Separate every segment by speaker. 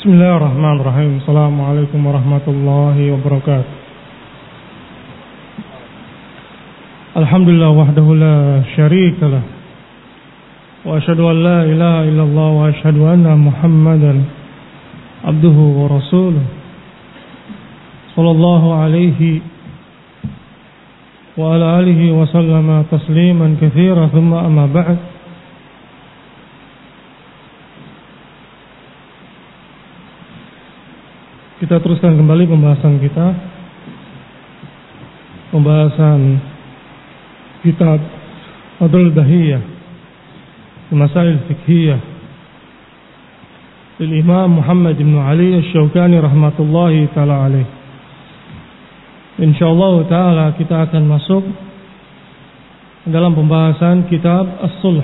Speaker 1: Bismillahirrahmanirrahim. Assalamualaikum warahmatullahi wabarakatuh. Alhamdulillah wahdahu la syarika lah. Wa asyhadu an la ilaha illallah wa asyhadu anna Muhammadan abduhu wa rasuluh. Sallallahu alaihi wa ala alihi wa sallama tasliman katsira, thumma amma ba'd. Kita teruskan kembali pembahasan kita, pembahasan kitab Adul Bahiyah Masail Fiqhiyah dari Imam Muhammad bin Ali Asy-Syaukani rahmatullahi taala alaih. Insyaallah taala kita akan masuk dalam pembahasan kitab As-Sulh.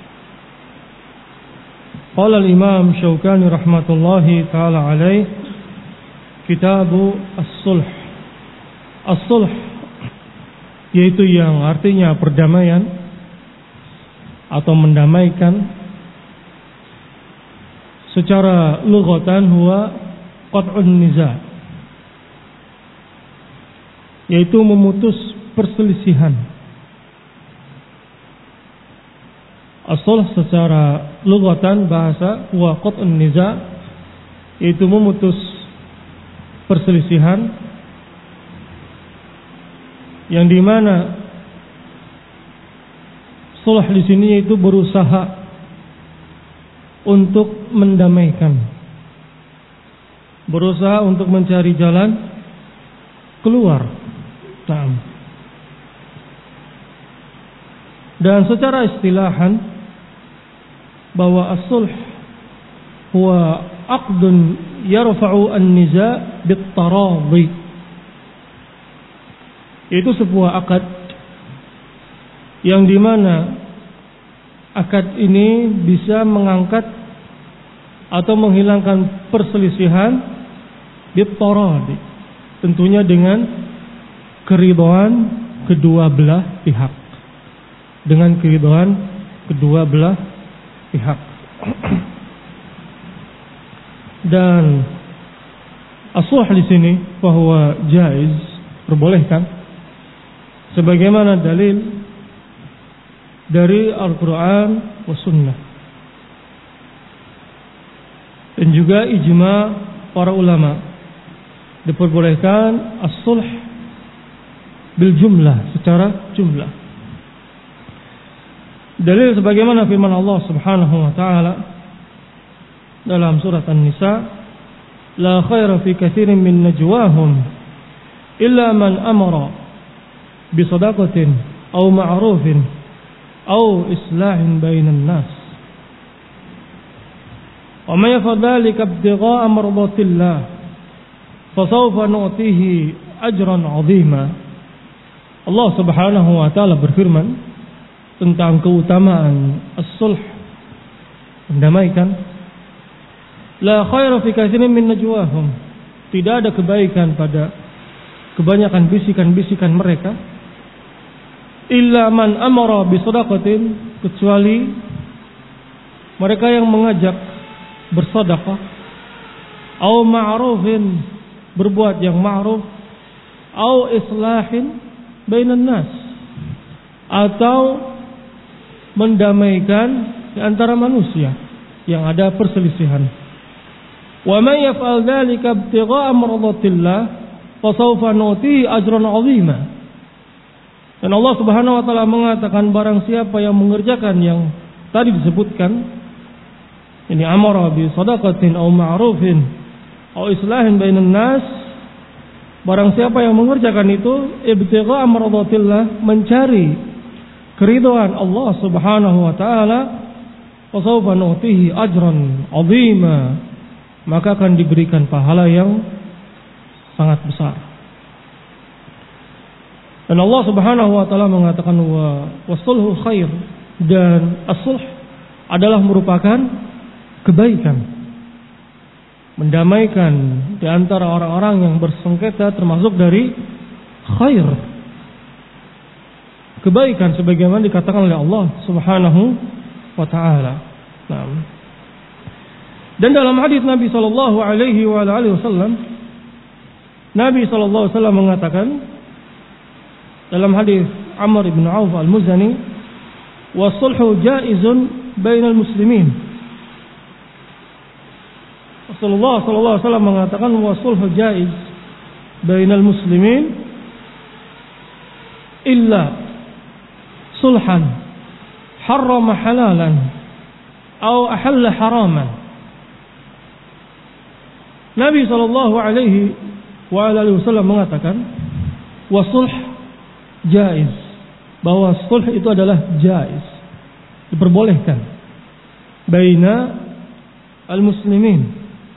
Speaker 1: Qala al-Imam Syaukani rahmatullahi taala alaih, Kitabu As-Sulh. As-Sulh yaitu yang artinya perdamaian atau mendamaikan. Secara lughatan huwa qat'un niza', yaitu memutus perselisihan. As-Sulh secara lughatan bahasa huwa qat'un niza', yaitu memutus perselisihan, yang dimana sulh di sini itu berusaha untuk mendamaikan, berusaha untuk mencari jalan keluar. Dan secara istilahan bahwa as-sulh huwa aqdun yarfa'u an-niza' bit-taradhi, itu sebuah akad yang dimana akad ini bisa mengangkat atau menghilangkan perselisihan bit-taradhi, tentunya dengan keridhaan kedua belah pihak, dengan keridhaan kedua belah pihak. Dan as-sulh di sini bahwa jaiz, perbolehkan, sebagaimana dalil dari Al-Quran wa Sunnah, dan juga ijma para ulama, diperbolehkan as-sulh bil jumlah, secara jumlah. Dalil sebagaimana firman Allah Subhanahu wa taala dalam surat An-Nisa, la khaira fi katsirin min najwahum illa man amara bi shadaqatin aw ma'rufin aw islahin bainan nas wa may yaf'al dhalika ibtigha'a mardatillah fasawfa nu'tihi ajran 'azima. Allah Subhanahu wa taala berfirman tentang keutamaan as-sulh, mendamaikan. La khaira fi katsirin min najwahum, tidak ada kebaikan pada kebanyakan bisikan-bisikan mereka, illa man amara bi shadaqatin, kecuali mereka yang mengajak bersedekah, au ma'rufin, berbuat yang ma'ruf, au islahin bainan nas, atau mendamaikan di antara manusia yang ada perselisihan. Wa may yaf'al dzalika ibtigha'a mardatillah fasawfa nu'tihi ajran 'azima. Dan Allah Subhanahu wa taala mengatakan, barang siapa yang mengerjakan yang tadi disebutkan, ini amara bi shadaqatin aw ma'rufin aw islahin bainan nas, barang siapa yang mengerjakan itu ibtigha'a mardatillah, mencari keridhaan Allah Subhanahu wa taala, fasawfa nu'tihi ajran 'azima, maka akan diberikan pahala yang sangat besar. Dan Allah Subhanahu wa taala mengatakan wasulhu khair, dan as-sulh adalah merupakan kebaikan, mendamaikan di antara orang-orang yang bersengketa, termasuk dari khair, kebaikan sebagaimana dikatakan oleh Allah Subhanahu wa taala. Nah, Dan dalam hadis Nabi sallallahu alaihi wasallam, Nabi sallallahu alaihi wasallam mengatakan dalam hadis Amr bin Auf al-Muzani, "Was-sulhu jaizun bainal muslimin." Rasulullah sallallahu alaihi wasallam mengatakan was-sulhu jaiz bainal muslimin illa sulhan harrama halalan atau ahalla haraman. Nabi sallallahu alaihi wasallam mengatakan wasulh jaiz, bahwa sulh itu adalah jaiz, diperbolehkan baina al-muslimin,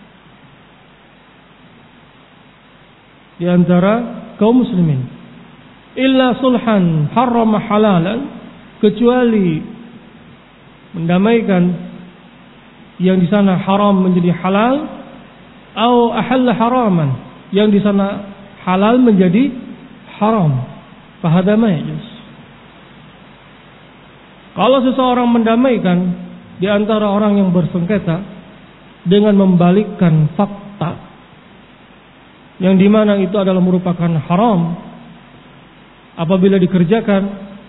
Speaker 1: di antara kaum muslimin, illa sulhan harrama halalan, kecuali mendamaikan yang di sana haram menjadi halal, atau ahalla haraman, yang di sana halal menjadi haram. Fahadha ma yajuz. Kalau seseorang mendamaikan di antara orang yang bersengketa dengan membalikkan fakta yang dimana itu adalah merupakan haram apabila dikerjakan,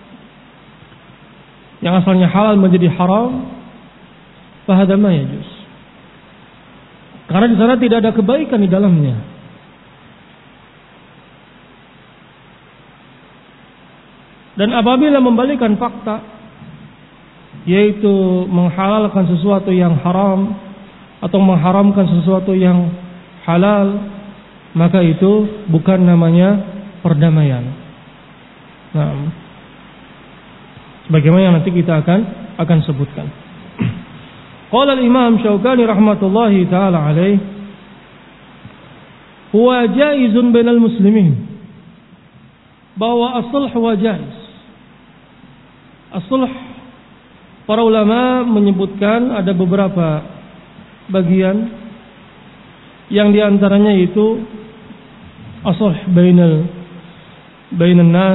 Speaker 1: yang asalnya halal menjadi haram, fahadha ma yajuz. Karena di sana tidak ada kebaikan di dalamnya. Dan apabila membalikkan fakta, yaitu menghalalkan sesuatu yang haram atau mengharamkan sesuatu yang halal, maka itu bukan namanya perdamaian. Nah, sebagaimana yang nanti kita akan sebutkan. Qala al-Imam Syaukani rahmatullahi taala alaih, huwa jaizun bainal muslimin, bahwa as-sulh huwa jaiz. As-sulh, para ulama menyebutkan ada beberapa bagian, yang diantaranya itu as-sulh bainan nas,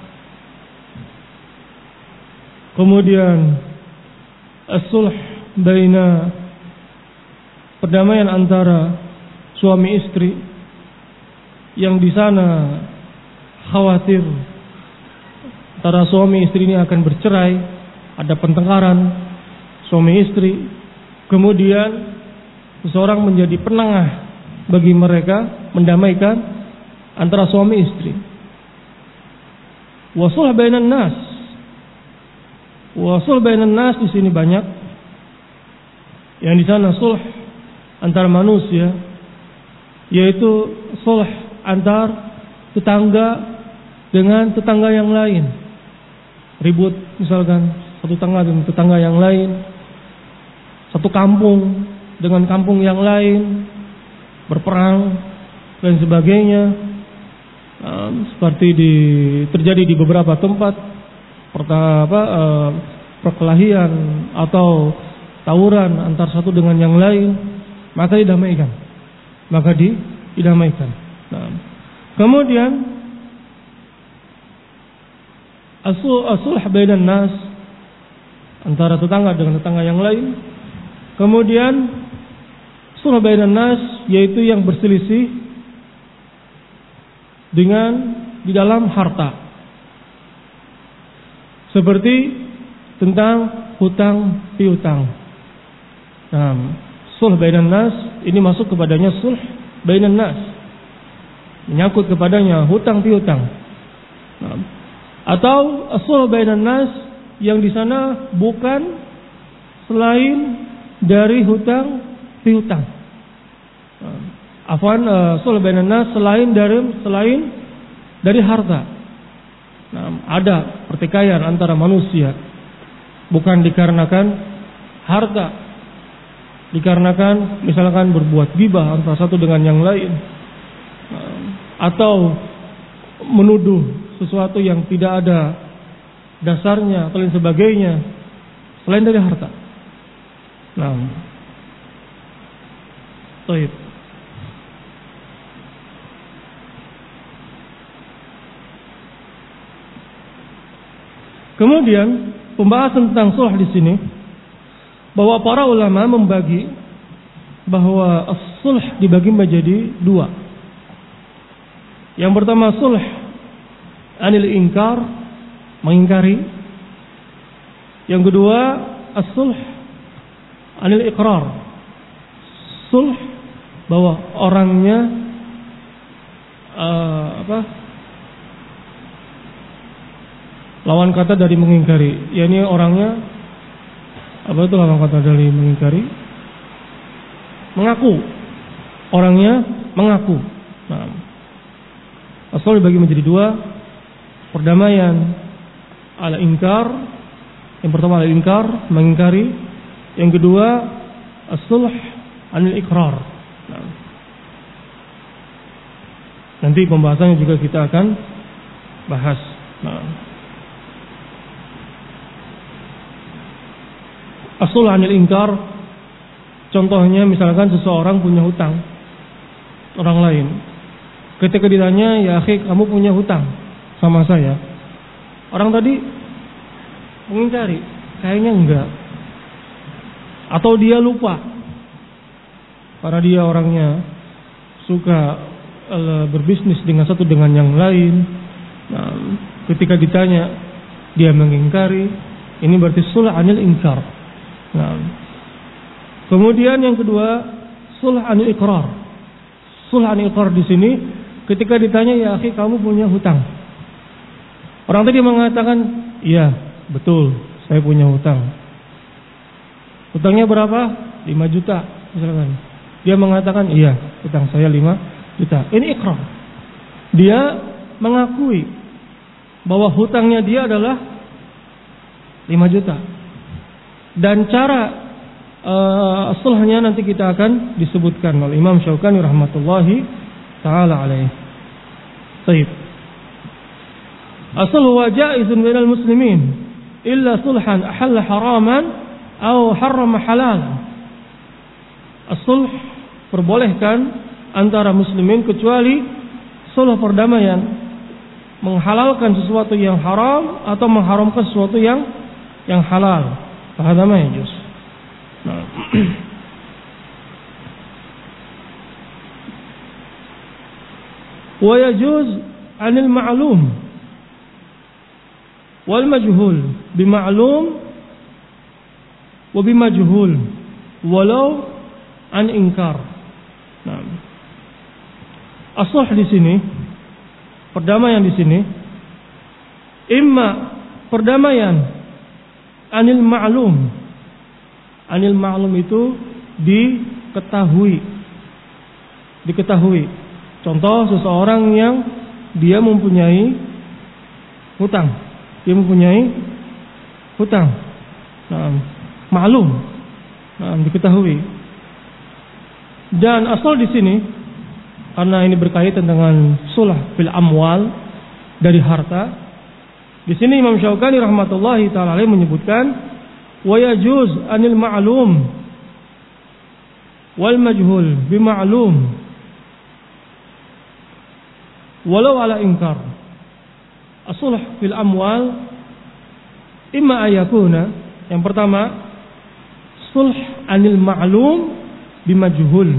Speaker 1: kemudian as-sulh baina, perdamaian antara suami istri, yang di sana khawatir antara suami istri ini akan bercerai, ada pertengkaran suami istri, kemudian seseorang menjadi penengah bagi mereka, mendamaikan antara suami istri. Wasul bainan nas, wasul bainan nas di sini banyak. Yang di sana sulh antar manusia, yaitu sulh antar tetangga dengan tetangga yang lain. Ribut misalkan satu tetangga dengan tetangga yang lain, satu kampung dengan kampung yang lain, berperang dan sebagainya. Seperti terjadi di beberapa tempat perkelahian atau tawuran antar satu dengan yang lain, maka didamaikan. Nah, kemudian as-sulh bainan nas, antara tetangga dengan tetangga yang lain. Kemudian sulh bainan nas, yaitu yang berselisih di dalam harta, seperti tentang hutang piutang. Nah, sulh bainan nas ini masuk kepadanya sulh bainan nas, menyangkut kepadanya hutang piutang. Nah, atau sulh bainan nas yang di sana bukan selain dari hutang piutang. Sulh bainan nas selain dari harta. Nah, ada pertikaian antara manusia bukan dikarenakan harta, dikarenakan misalkan berbuat ghibah antara satu dengan yang lain, atau menuduh sesuatu yang tidak ada dasarnya atau lain sebagainya selain dari harta. Nah, baik. Kemudian pembahasan tentang sulh di sini, bahwa para ulama membagi bahwa sulh dibagi menjadi dua. Yang pertama sulh anil inkar, mengingkari. Yang kedua as-sulh anil iqrar, sulh bahwa orangnya lawan kata dari mengingkari, yakni orangnya apa itu lawan kata dari mengingkari? Mengaku. Orangnya mengaku. Nah, asal dibagi menjadi dua. Perdamaian ala ingkar. Yang pertama ala ingkar, mengingkari. Yang kedua as-sulh anil iqrar. Nah, nanti pembahasannya juga kita akan bahas. Nah, as-sulh anil ingkar, contohnya misalkan seseorang punya hutang orang lain. Ketika ditanya, ya akhi, kamu punya hutang sama saya. Orang tadi mengingkari, kayaknya enggak. Atau dia lupa, karena dia orangnya suka berbisnis dengan satu dengan yang lain. Nah, ketika ditanya, dia mengingkari. Ini berarti sulh anil ingkar. Nah, kemudian yang kedua, sulh anil iqrar. Sulh anil iqrar di sini ketika ditanya, ya akhi, kamu punya hutang. Orang tadi mengatakan, iya, betul, saya punya hutang. Hutangnya berapa? 5 juta misalkan. Dia mengatakan, iya, hutang saya 5 juta. Ini iqrar. Dia mengakui bahwa hutangnya dia adalah 5 juta. Dan cara sulhnya nanti kita akan disebutkan oleh Imam Syaukani rahmatullahi ta'ala alaih. Baik. As-sulh huwa jaizun bainal muslimin illa sulhan ahalla haraman atau harrama halal. As-sulh perbolehkan antara muslimin kecuali sulh perdamaian, menghalalkan sesuatu yang haram atau mengharamkan sesuatu yang halal. Fahadha ma yajuz. Wa yajuz 'anil ma'lum wal majhul bima'lum wa bimajhul walau an inkar. Nah, as-sulh di sini, perdamaian di sini, imma perdamaian anil ma'lum. Anil ma'lum itu diketahui. Contoh seseorang yang dia mempunyai hutang. Nah, ma'lum. Nah, diketahui. Dan asal di sini, karena ini berkaitan dengan sulh fil amwal, dari harta. Di sini Imam Syaukani rahmatullahi ta'ala alaih menyebutkan wa yajuz anil ma'lum wal majhul bima'lum walau ala inkar. As-sulh fil amwal imma ayakuna, yang pertama sulh anil ma'lum bimajhul.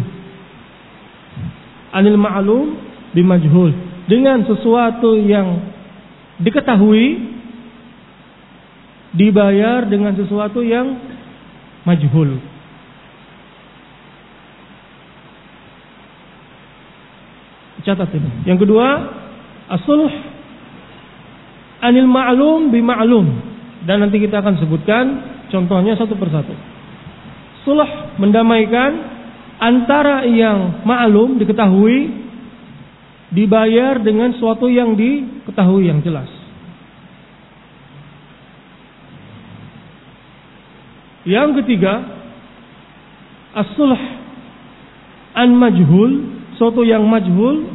Speaker 1: Anil ma'lum bimajhul, dengan sesuatu yang diketahui dibayar dengan sesuatu yang majhul. Catat ini. Yang kedua, as-sulh anil ma'lum bima'lum, dan nanti kita akan sebutkan contohnya satu persatu. Sulh mendamaikan antara yang ma'lum diketahui dibayar dengan sesuatu yang diketahui yang jelas. Yang ketiga, as-sulh an majhul, sesuatu yang majhul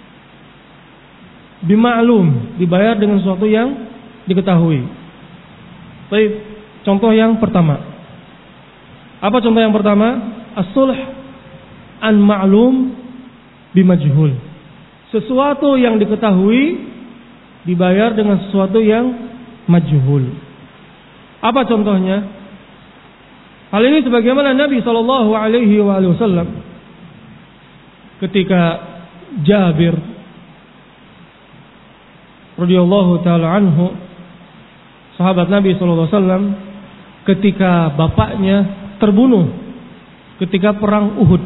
Speaker 1: bima'lum, dibayar dengan sesuatu yang diketahui. Baik, contoh yang pertama. Apa contoh yang pertama? As-sulh an ma'lum bimajhul, sesuatu yang diketahui dibayar dengan sesuatu yang majhul. Apa contohnya? Hal ini sebagaimana Nabi sallallahu alaihi wasallam ketika Jabir radhiyallahu taala anhu, sahabat Nabi sallallahu alaihi wasallam, ketika bapaknya terbunuh ketika perang Uhud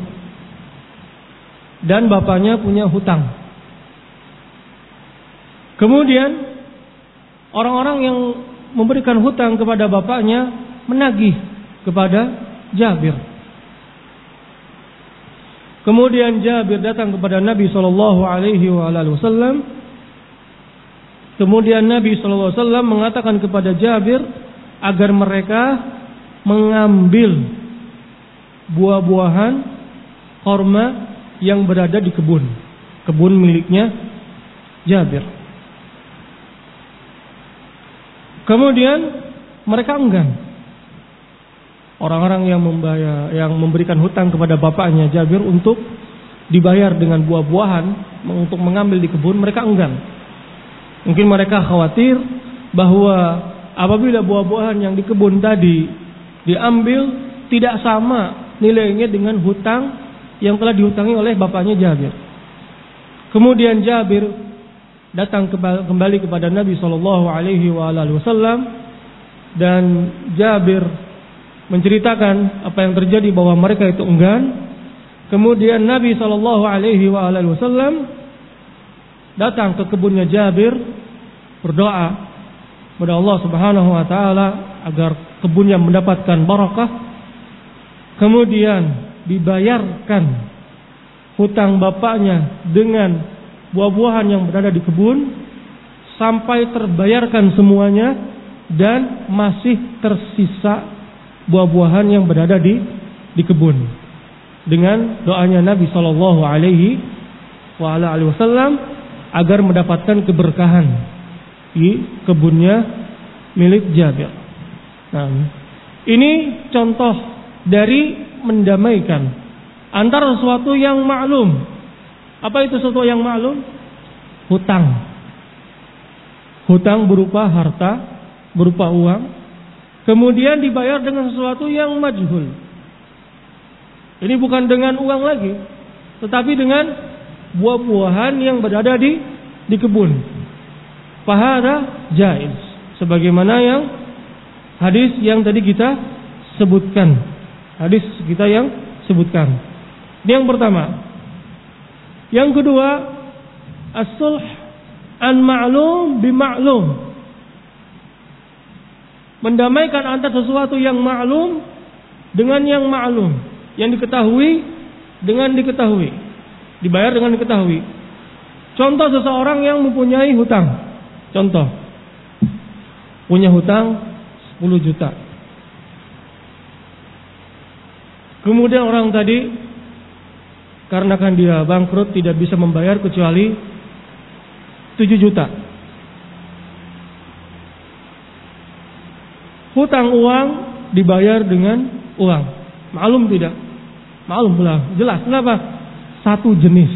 Speaker 1: dan bapaknya punya hutang. Kemudian orang-orang yang memberikan hutang kepada bapaknya menagih kepada Jabir. Kemudian Jabir datang kepada Nabi sallallahu alaihi wasallam. Kemudian Nabi sallallahu alaihi wasallam mengatakan kepada Jabir agar mereka mengambil buah-buahan korma yang berada di kebun miliknya Jabir. Kemudian mereka enggan. Orang-orang yang memberikan hutang kepada bapaknya Jabir untuk dibayar dengan buah-buahan untuk mengambil di kebun, mereka enggan. Mungkin mereka khawatir bahwa apabila buah-buahan yang di kebun tadi diambil tidak sama nilainya dengan hutang yang telah dihutangi oleh bapaknya Jabir. Kemudian Jabir datang kembali kepada Nabi sallallahu alaihi wasallam dan Jabir menceritakan apa yang terjadi bahwa mereka itu enggan. Kemudian Nabi sallallahu alaihi wasallam datang ke kebunnya Jabir, berdoa kepada Allah Subhanahu wa taala agar kebunnya mendapatkan barakah. Kemudian dibayarkan hutang bapaknya dengan buah-buahan yang berada di kebun sampai terbayarkan semuanya dan masih tersisa buah-buahan yang berada di kebun. Dengan doanya Nabi sallallahu alaihi wasallam agar mendapatkan keberkahan di kebunnya milik Jabir. Nah, ini contoh dari mendamaikan antara sesuatu yang maklum. Apa itu sesuatu yang maklum? Hutang. Hutang berupa harta, berupa uang. Kemudian dibayar dengan sesuatu yang majhul. Ini bukan dengan uang lagi, tetapi dengan buah-buahan yang berada di kebun. Fahada jaiz, sebagaimana yang hadis yang tadi kita sebutkan. Hadis kita yang sebutkan. Ini yang pertama. Yang kedua, as-sulh an ma'lum bi ma'lum. Mendamaikan antara sesuatu yang maklum dengan yang maklum, yang diketahui dengan diketahui, dibayar dengan diketahui. Contoh seseorang yang mempunyai hutang. Contoh, punya hutang 10 juta. Kemudian orang tadi karena kan dia bangkrut tidak bisa membayar kecuali 7 juta. Hutang uang dibayar dengan uang. Maklum tidak? Maklum lah, jelas. Kenapa? Satu jenis.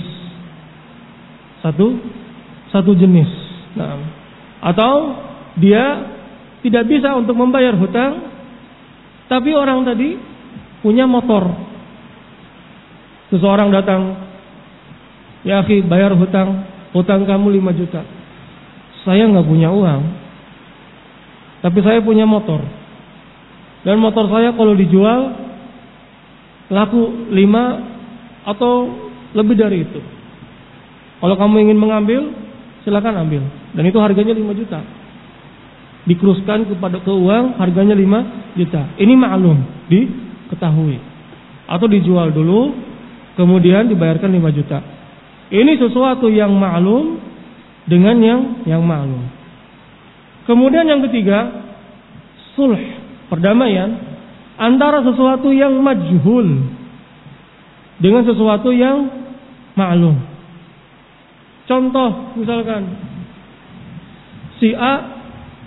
Speaker 1: Satu jenis. Nah, atau dia tidak bisa untuk membayar hutang, tapi orang tadi punya motor. Seseorang datang, ya akhi, bayar hutang kamu 5 juta. Saya nggak punya uang. Tapi saya punya motor. Dan motor saya kalau dijual laku 5 atau lebih dari itu. Kalau kamu ingin mengambil, silakan ambil. Dan itu harganya 5 juta. Dikeruskan ke uang, harganya 5 juta. Ini maklum, diketahui. Atau dijual dulu, kemudian dibayarkan 5 juta. Ini sesuatu yang maklum dengan yang maklum. Kemudian yang ketiga, sulh, perdamaian antara sesuatu yang majhul dengan sesuatu yang maklum. Contoh, misalkan si A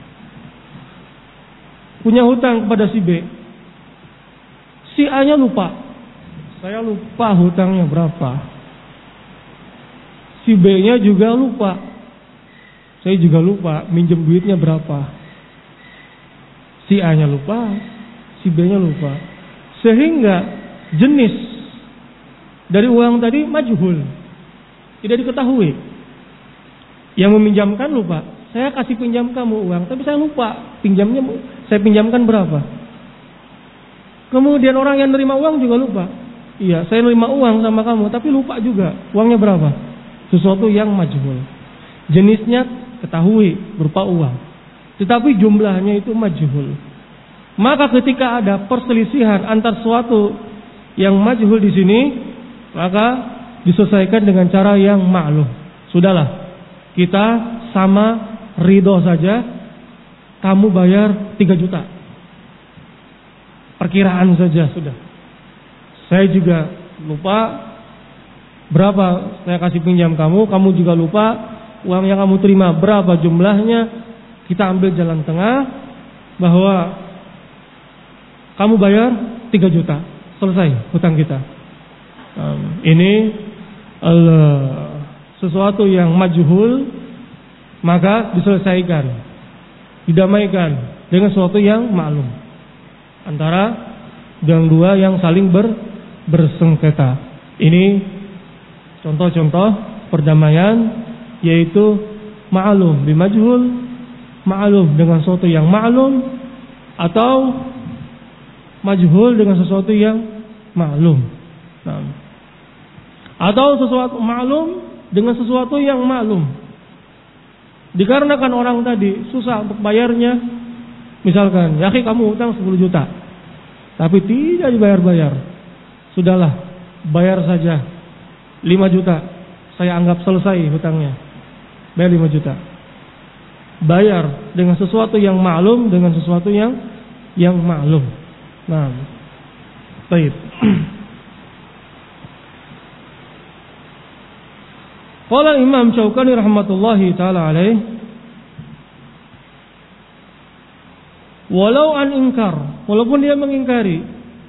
Speaker 1: punya hutang kepada si B. Si A-nya lupa. Saya lupa hutangnya berapa. Si B-nya juga lupa. Saya juga lupa minjem duitnya berapa. Si A-nya lupa, si B-nya lupa. Sehingga jenis dari uang tadi majhul, tidak diketahui. Yang meminjamkan lupa, saya kasih pinjam kamu uang, tapi saya lupa saya pinjamkan berapa. Kemudian orang yang nerima uang juga lupa. Iya, saya nerima uang sama kamu, tapi lupa juga uangnya berapa. Sesuatu yang majhul. Jenisnya ketahui berupa uang, tetapi jumlahnya itu majhul. Maka ketika ada perselisihan antar suatu yang majhul di sini, maka diselesaikan dengan cara yang maklum. Sudahlah, kita sama ridho saja. Kamu bayar 3 juta. Perkiraan saja sudah. Saya juga lupa berapa saya kasih pinjam kamu. Kamu juga lupa uang yang kamu terima berapa jumlahnya. Kita ambil jalan tengah bahwa kamu bayar 3 juta. Selesai hutang kita. Ini sesuatu yang majhul, maka diselesaikan, didamaikan dengan sesuatu yang maklum antara yang dua yang saling bersengketa. Ini contoh-contoh perdamaian, yaitu ma'lum bimajhul, ma'lum dengan sesuatu yang maklum, atau majhul dengan sesuatu yang maklum. Atau sesuatu maklum dengan sesuatu yang maklum. Dikarenakan orang tadi susah untuk bayarnya, misalkan, ya kamu utang 10 juta, tapi tidak dibayar-bayar. Sudahlah, bayar saja 5 juta. Saya anggap selesai hutangnya. Bayar 5 juta. Bayar dengan sesuatu yang maklum, dengan sesuatu yang maklum. Nah, baik. Qala Imam Syaukani rahmatullahi taala alaih, walau an ingkar, walaupun dia mengingkari.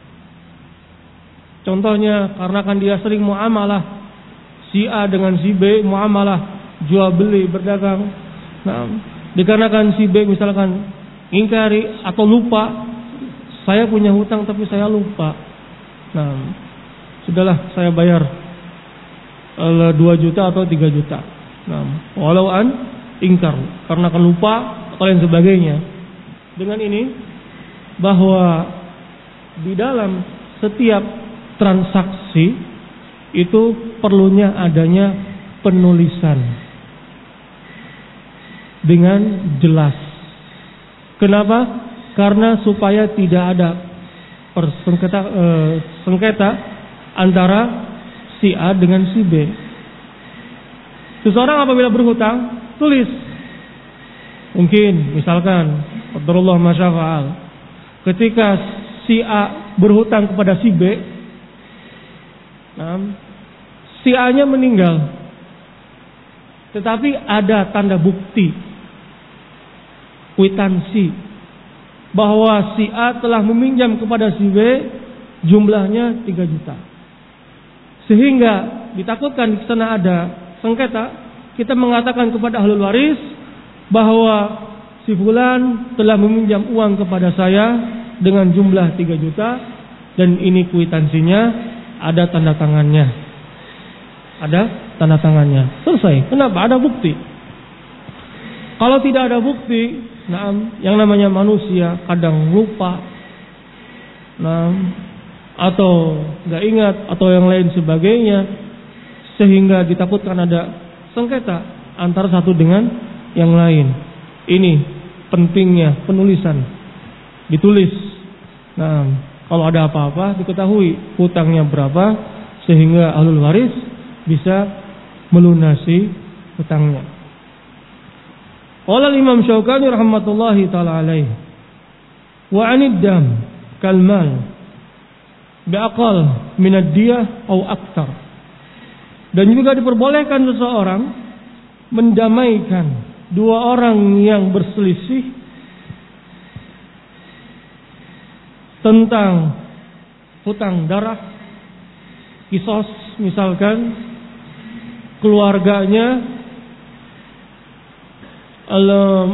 Speaker 1: Contohnya karena kan dia sering muamalah si A dengan si B, muamalah jual beli berdagang. Nah, dikarenakan si B misalkan ingkari atau lupa, saya punya hutang tapi saya lupa. Nah, sudahlah saya bayar 2 juta atau 3 juta. Nah, walau an ingkar karena kan lupa atau lain sebagainya. Dengan ini bahwa di dalam setiap transaksi itu perlunya adanya penulisan dengan jelas. Kenapa? Karena supaya tidak ada sengketa antara si A dengan si B. Seseorang apabila berhutang, tulis. Mungkin misalkan qadarullah masyafa'al, ketika si A berhutang kepada si B, si A-nya meninggal, tetapi ada tanda bukti, kwitansi bahwa si A telah meminjam kepada si B jumlahnya 3 juta. Sehingga ditakutkan di sana ada sengketa, kita mengatakan kepada ahlul waris bahwa si fulan telah meminjam uang kepada saya dengan jumlah 3 juta dan ini kwitansinya, ada tanda tangannya. Ada tanda tangannya. Selesai. Kenapa? Ada bukti. Kalau tidak ada bukti, yang namanya manusia kadang lupa, atau nggak ingat atau yang lain sebagainya, sehingga ditakutkan ada sengketa antara satu dengan yang lain. Ini pentingnya penulisan, ditulis. Nah, kalau ada apa-apa diketahui hutangnya berapa, sehingga ahlul waris bisa melunasi hutangnya. Qala Imam Syaukani rahmatullahi taala alaihi, wa 'anid dam kal mal bi'aqal min ad-diyah atau aktar. Dan juga diperbolehkan seseorang mendamaikan dua orang yang berselisih tentang hutang darah, kisos, misalkan keluarganya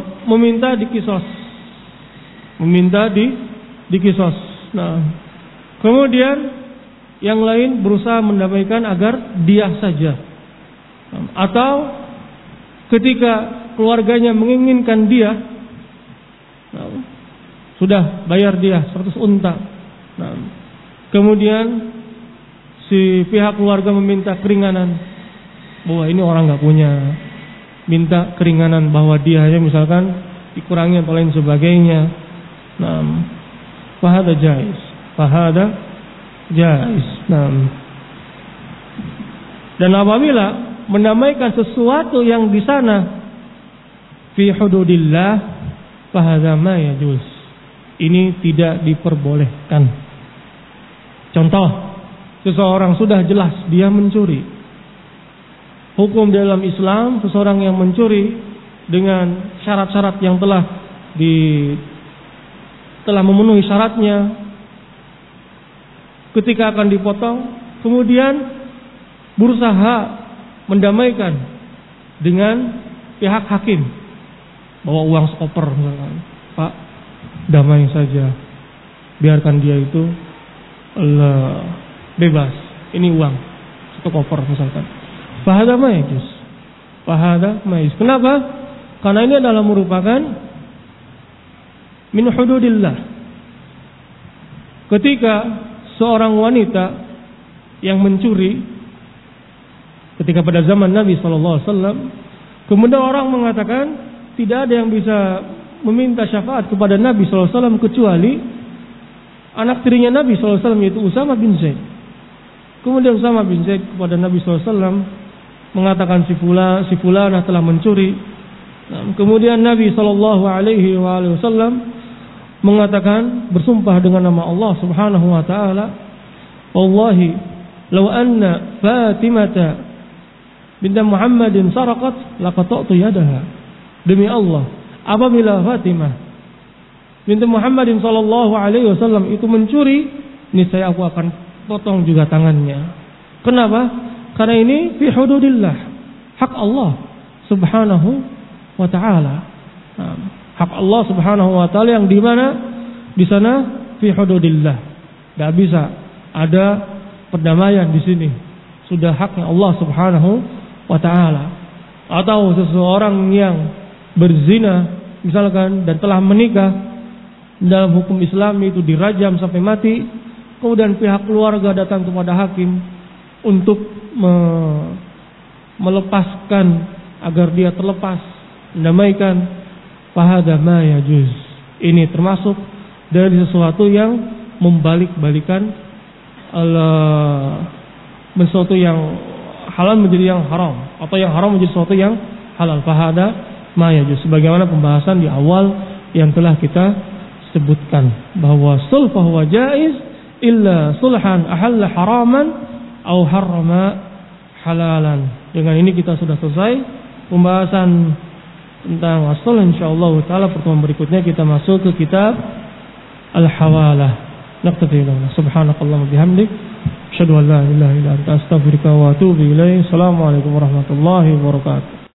Speaker 1: meminta dikisos, meminta dikisos. Nah, Kemudian yang lain berusaha mendamaikan agar dia saja. Atau ketika keluarganya menginginkan dia, sudah bayar dia 100 unta. Kemudian si pihak keluarga meminta keringanan, bahwa ini orang nggak punya, minta keringanan bahwa dia hanya misalkan dikurangi atau lain sebagainya. Fahada jaiz, fahada jaiz. Dan apabila mendamaikan sesuatu yang di sana fi hududillah, fahada ma yajuz. Ini tidak diperbolehkan. Contoh, seseorang sudah jelas dia mencuri. Hukum dalam Islam, seseorang yang mencuri dengan syarat-syarat yang telah memenuhi syaratnya, ketika akan dipotong, kemudian berusaha mendamaikan dengan pihak hakim, bawa uang sekoper misalkan, Pak, damai saja, biarkan dia itu bebas, ini uang 1 koper misalkan. Fahada majus, fahada majus. Kenapa? Karena ini adalah merupakan min hududillah. Ketika seorang wanita yang mencuri, ketika pada zaman Nabi SAW, kemudian orang mengatakan tidak ada yang bisa meminta syafaat kepada Nabi SAW kecuali anak tirinya Nabi SAW, yaitu Usama bin Zaid. Kemudian Usama bin Zaid kepada Nabi SAW mengatakan si fulanah telah mencuri. Kemudian Nabi SAW mengatakan, bersumpah dengan nama Allah Subhanahu wa taala, wallahi law anna Fatimata binti Muhammadin saraqat laqata'tu yadaha. Demi Allah, apabila Fatimah binti Muhammadin sallallahu alaihi wasallam itu mencuri, niscaya aku akan potong juga tangannya. Kenapa? Karena ini fi hududillah, hak Allah Subhanahu wa taala. Hak Allah Subhanahu wa taala yang di mana? Di sana fi hududillah. Enggak bisa ada perdamaian di sini. Sudah haknya Allah Subhanahu wa taala. Atau seseorang yang berzina misalkan dan telah menikah, dalam hukum Islam itu dirajam sampai mati. Kemudian pihak keluarga datang kepada hakim untuk melepaskan agar dia terlepas, mendamaikan. Fahada ma yajuz. Ini termasuk dari sesuatu yang membalik-balikan sesuatu yang halal menjadi yang haram, atau yang haram menjadi sesuatu yang halal. Fahada ma yajuz. Sebagaimana pembahasan di awal yang telah kita sebutkan, bahwa sulh huwa jaiz illa sulhan ahalla haraman au harrama halalan. Dengan ini kita sudah selesai pembahasan tentang asal. Insyaallah taala pertemuan berikutnya kita masuk ke kitab Al-Hawalah. Naqtadi lana subhanakallahumma bihamdik asyhadu an la ilaha illa anta astaghfiruka wa atubu ilaik. Assalamualaikum warahmatullahi wabarakatuh.